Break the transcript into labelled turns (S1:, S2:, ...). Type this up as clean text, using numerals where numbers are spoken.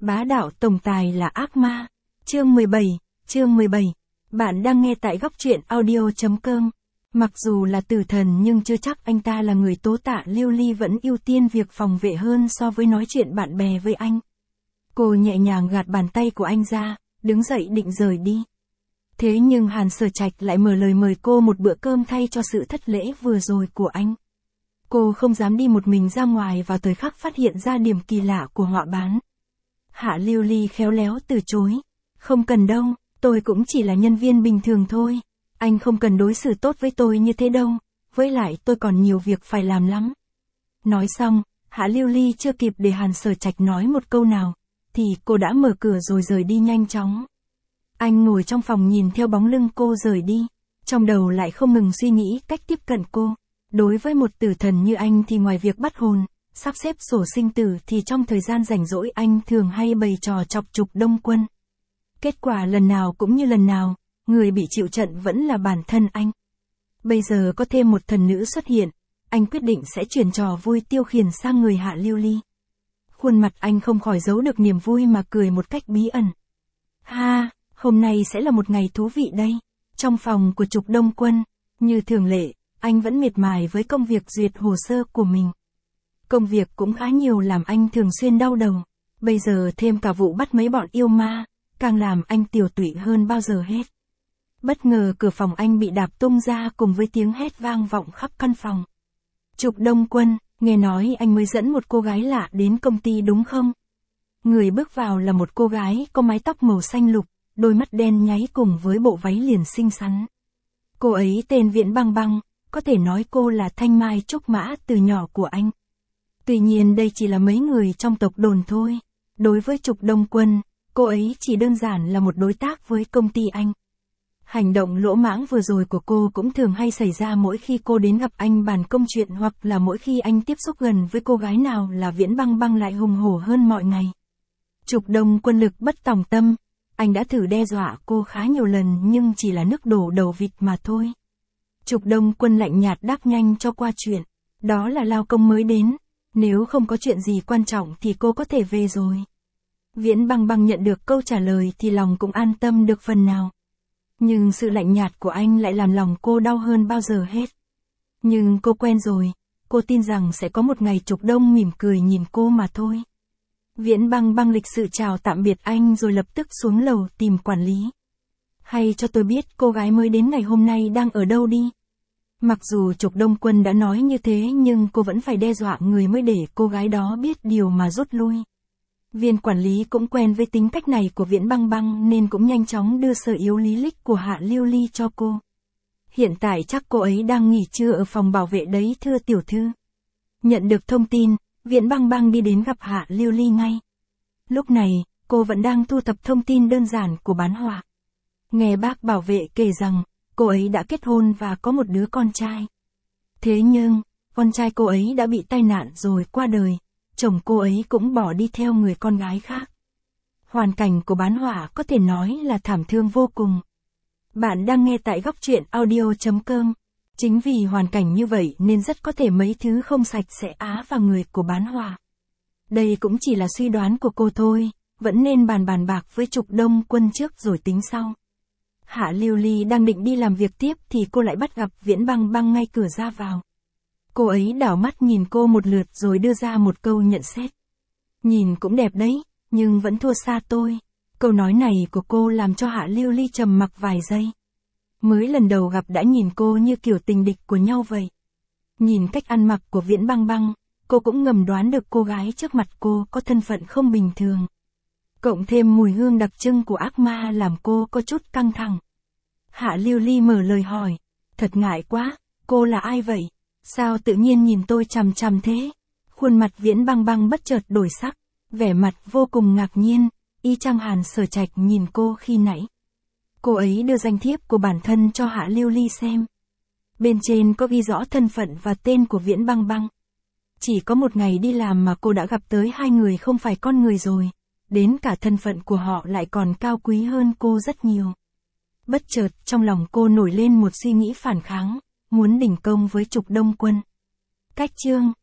S1: Bá đạo tổng tài là ác ma. Chương 17. Bạn đang nghe tại góc truyện audio.com. Mặc dù là tử thần nhưng chưa chắc anh ta là người tố tạ. Lưu Ly vẫn ưu tiên việc phòng vệ hơn so với nói chuyện bạn bè với anh. Cô nhẹ nhàng gạt bàn tay của anh ra, đứng dậy định rời đi. Thế nhưng Hàn Sở Trạch lại mở lời mời cô một bữa cơm thay cho sự thất lễ vừa rồi của anh. Cô không dám đi một mình ra ngoài vào thời khắc phát hiện ra điểm kỳ lạ của họa bán. Hạ Lưu Ly khéo léo từ chối. Không cần đâu, tôi cũng chỉ là nhân viên bình thường thôi. Anh không cần đối xử tốt với tôi như thế đâu, với lại tôi còn nhiều việc phải làm lắm. Nói xong, Hạ Lưu Ly chưa kịp để Hàn Sở Trạch nói một câu nào, thì cô đã mở cửa rồi rời đi nhanh chóng. Anh ngồi trong phòng nhìn theo bóng lưng cô rời đi, trong đầu lại không ngừng suy nghĩ cách tiếp cận cô. Đối với một tử thần như anh thì ngoài việc bắt hồn, sắp xếp sổ sinh tử thì trong thời gian rảnh rỗi anh thường hay bày trò chọc Trục Đông Quân. Kết quả lần nào cũng như lần nào, người bị chịu trận vẫn là bản thân anh. Bây giờ có thêm một thần nữ xuất hiện, anh quyết định sẽ chuyển trò vui tiêu khiển sang người Hạ Lưu Ly. Khuôn mặt anh không khỏi giấu được niềm vui mà cười một cách bí ẩn. Ha, hôm nay sẽ là một ngày thú vị đây. Trong phòng của Trục Đông Quân, như thường lệ, anh vẫn miệt mài với công việc duyệt hồ sơ của mình. Công việc cũng khá nhiều làm anh thường xuyên đau đầu. Bây giờ thêm cả vụ bắt mấy bọn yêu ma, càng làm anh tiều tụy hơn bao giờ hết. Bất ngờ cửa phòng anh bị đạp tung ra cùng với tiếng hét vang vọng khắp căn phòng. Trục Đông Quân, nghe nói anh mới dẫn một cô gái lạ đến công ty đúng không? Người bước vào là một cô gái có mái tóc màu xanh lục, đôi mắt đen nháy cùng với bộ váy liền xinh xắn. Cô ấy tên Viễn Băng Băng, có thể nói cô là thanh mai trúc mã từ nhỏ của anh. Tuy nhiên đây chỉ là mấy người trong tộc đồn thôi. Đối với Trục Đông Quân, cô ấy chỉ đơn giản là một đối tác với công ty anh. Hành động lỗ mãng vừa rồi của cô cũng thường hay xảy ra mỗi khi cô đến gặp anh bàn công chuyện hoặc là mỗi khi anh tiếp xúc gần với cô gái nào là Viễn Băng Băng lại hùng hổ hơn mọi ngày. Trục Đông Quân lực bất tòng tâm, anh đã thử đe dọa cô khá nhiều lần nhưng chỉ là nước đổ đầu vịt mà thôi. Trục Đông Quân lạnh nhạt đáp nhanh cho qua chuyện, đó là lao công mới đến, nếu không có chuyện gì quan trọng thì cô có thể về rồi. Viễn Băng Băng nhận được câu trả lời thì lòng cũng an tâm được phần nào. Nhưng sự lạnh nhạt của anh lại làm lòng cô đau hơn bao giờ hết. Nhưng cô quen rồi, cô tin rằng sẽ có một ngày Trục Đông mỉm cười nhìn cô mà thôi. Viễn Băng Băng lịch sự chào tạm biệt anh rồi lập tức xuống lầu tìm quản lý. Hay cho tôi biết cô gái mới đến ngày hôm nay đang ở đâu đi. Mặc dù Trục Đông Quân đã nói như thế nhưng cô vẫn phải đe dọa người mới để cô gái đó biết điều mà rút lui. Viên quản lý cũng quen với tính cách này của Viễn Băng Băng nên cũng nhanh chóng đưa sở yếu lý lịch của Hạ Lưu Ly cho cô. Hiện tại chắc cô ấy đang nghỉ trưa ở phòng bảo vệ đấy thưa tiểu thư. Nhận được thông tin, Viễn Băng Băng đi đến gặp Hạ Lưu Ly ngay. Lúc này, cô vẫn đang thu thập thông tin đơn giản của bán họa. Nghe bác bảo vệ kể rằng, cô ấy đã kết hôn và có một đứa con trai. Thế nhưng, con trai cô ấy đã bị tai nạn rồi qua đời, chồng cô ấy cũng bỏ đi theo người con gái khác. Hoàn cảnh của bán họa có thể nói là thảm thương vô cùng. Bạn đang nghe tại góc truyện audio.com. Chính vì hoàn cảnh như vậy nên rất có thể mấy thứ không sạch sẽ á vào người của bán họa. Đây cũng chỉ là suy đoán của cô thôi, vẫn nên bàn bạc với Trục Đông Quân trước rồi tính sau. Hạ Lưu Ly đang định đi làm việc tiếp thì cô lại bắt gặp Viễn Băng Băng ngay cửa ra vào. Cô ấy đảo mắt nhìn cô một lượt rồi đưa ra một câu nhận xét. Nhìn cũng đẹp đấy, nhưng vẫn thua xa tôi. Câu nói này của cô làm cho Hạ Lưu Ly trầm mặc vài giây. Mới lần đầu gặp đã nhìn cô như kiểu tình địch của nhau vậy. Nhìn cách ăn mặc của Viễn Băng Băng, cô cũng ngầm đoán được cô gái trước mặt cô có thân phận không bình thường. Cộng thêm mùi hương đặc trưng của ác ma làm cô có chút căng thẳng. Hạ Lưu Ly mở lời hỏi, thật ngại quá, cô là ai vậy? Sao tự nhiên nhìn tôi chằm chằm thế? Khuôn mặt Viễn Băng Băng bất chợt đổi sắc, vẻ mặt vô cùng ngạc nhiên, y chang Hàn Sở Trạch nhìn cô khi nãy. Cô ấy đưa danh thiếp của bản thân cho Hạ Lưu Ly xem. Bên trên có ghi rõ thân phận và tên của Viễn Băng Băng. Chỉ có một ngày đi làm mà cô đã gặp tới hai người không phải con người rồi, đến cả thân phận của họ lại còn cao quý hơn cô rất nhiều. Bất chợt trong lòng cô nổi lên một suy nghĩ phản kháng, muốn đình công với Trục Đông Quân. Cách chương